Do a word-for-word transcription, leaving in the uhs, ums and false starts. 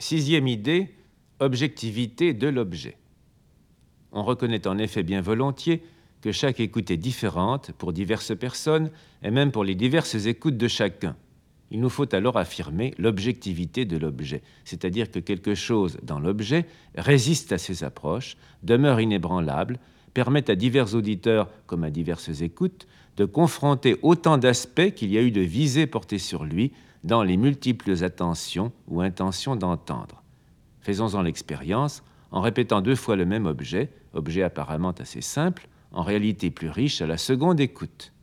Sixième idée, objectivité de l'objet. On reconnaît en effet bien volontiers que chaque écoute est différente pour diverses personnes et même pour les diverses écoutes de chacun. Il nous faut alors affirmer l'objectivité de l'objet, c'est-à-dire que quelque chose dans l'objet résiste à ces approches, demeure inébranlable, permet à divers auditeurs, comme à diverses écoutes, de confronter autant d'aspects qu'il y a eu de visées portées sur lui dans les multiples attentions ou intentions d'entendre. Faisons-en l'expérience en répétant deux fois le même objet, objet apparemment assez simple, en réalité plus riche à la seconde écoute.